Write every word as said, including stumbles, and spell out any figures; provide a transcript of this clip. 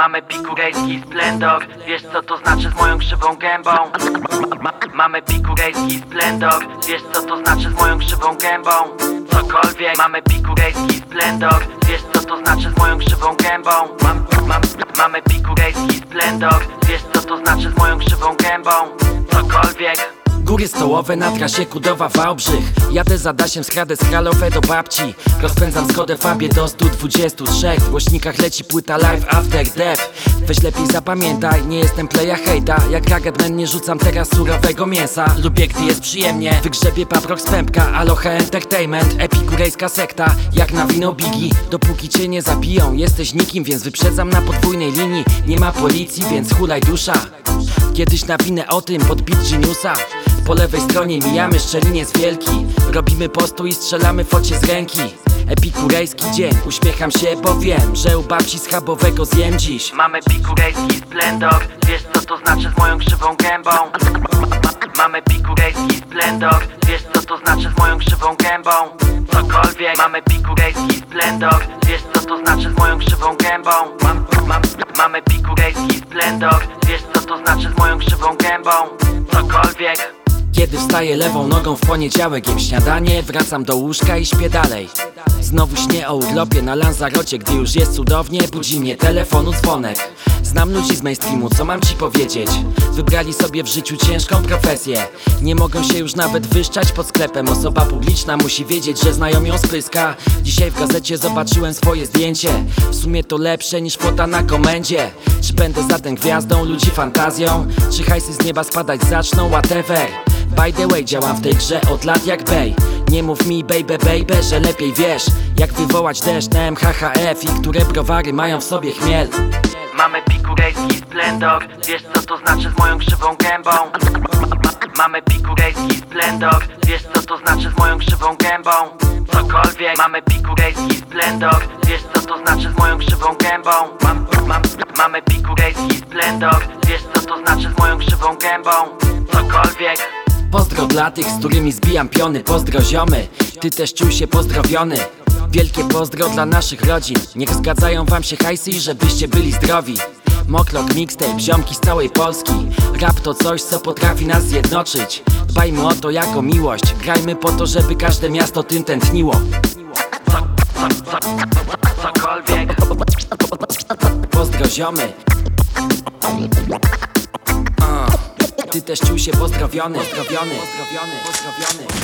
Mamy pikurejski splendor. Wiesz co to znaczy z moją krzywą gębą? Mamy pikurejski splendor. Wiesz co to znaczy z moją krzywą gębą? Cokolwiek. Mamy pikurejski splendor. Wiesz co to znaczy z moją krzywą gębą? Mam, mam, mamy pikurejski splendor. Wiesz co to znaczy z moją krzywą gębą? Cokolwiek. Góry stołowe na trasie Kudowa Wałbrzych. Jadę za Dasiem z Hradec Kralowe do babci. Rozpędzam Skodę Fabię do stu dwudziestu trzech. W głośnikach leci płyta Live After Death. Weź lepiej zapamiętaj, nie jestem playa hejta. Jak Ragetman nie rzucam teraz surowego mięsa. Lubię gdy jest przyjemnie, wygrzebie paprok z pępka. Aloha Entertainment, epikurejska sekta. Jak na wino Biggie, dopóki cię nie zabiją jesteś nikim, więc wyprzedzam na podwójnej linii. Nie ma policji, więc hulaj dusza. Kiedyś nawinę o tym pod beat Geniusa. Po lewej stronie mijamy Szczeliniec Wielki. Robimy postój i strzelamy focie z ręki. Epikurejski dzień, uśmiecham się, bo wiem, że u babci schabowego zjem dziś. Mamy pikurejski splendor. Wiesz co to znaczy z moją krzywą gębą? Mamy pikurejski splendor. Wiesz co to znaczy z moją krzywą gębą? Cokolwiek. Mamy pikurejski splendor. Wiesz co to znaczy z moją krzywą gębą? Mam, mam, mamy pikurejski splendor. Wiesz co to znaczy z moją krzywą gębą? Cokolwiek. Kiedy wstaję lewą nogą w poniedziałek, jem śniadanie, wracam do łóżka i śpię dalej. Znowu śnię o urlopie na Lanzarocie, gdy już jest cudownie, budzi mnie telefonu dzwonek. Znam ludzi z mainstreamu, co mam ci powiedzieć? Wybrali sobie w życiu ciężką profesję. Nie mogą się już nawet wyszczać pod sklepem. Osoba publiczna musi wiedzieć, że znają ją z pyska. Dzisiaj w gazecie zobaczyłem swoje zdjęcie. W sumie to lepsze niż fota na komendzie. Czy będę zatem gwiazdą, ludzi fantazją? Czy hajsy z nieba spadać zaczną? Whatever. By the way, działam w tej grze od lat jak Bej. Nie mów mi baby baby, że lepiej wiesz jak wywołać deszcz na M H H F i które browary mają w sobie chmiel. Mamy pikurejski splendor. Wiesz co to znaczy z moją krzywą gębą? Mamy pikurejski splendor. Wiesz co to znaczy z moją krzywą gębą? Cokolwiek. Mamy pikurejski splendor. Wiesz co to znaczy z moją krzywą gębą? Mam, mam, mamy pikurejski splendor. Wiesz co to znaczy z moją krzywą gębą? Cokolwiek. Pozdro dla tych, z którymi zbijam piony. Pozdro ziomy, ty też czuj się pozdrowiony. Wielkie pozdro dla naszych rodzin. Niech zgadzają wam się hajsy i żebyście byli zdrowi. Moklok, mixtape, ziomki z całej Polski. Rap to coś, co potrafi nas zjednoczyć. Dbajmy o to jako miłość. Grajmy po to, żeby każde miasto tym tętniło. Cokolwiek. Pozdro ziomy. Ty też czuj się pozdrowiony, pozdrowiony, pozdrowiony, pozdrowiony.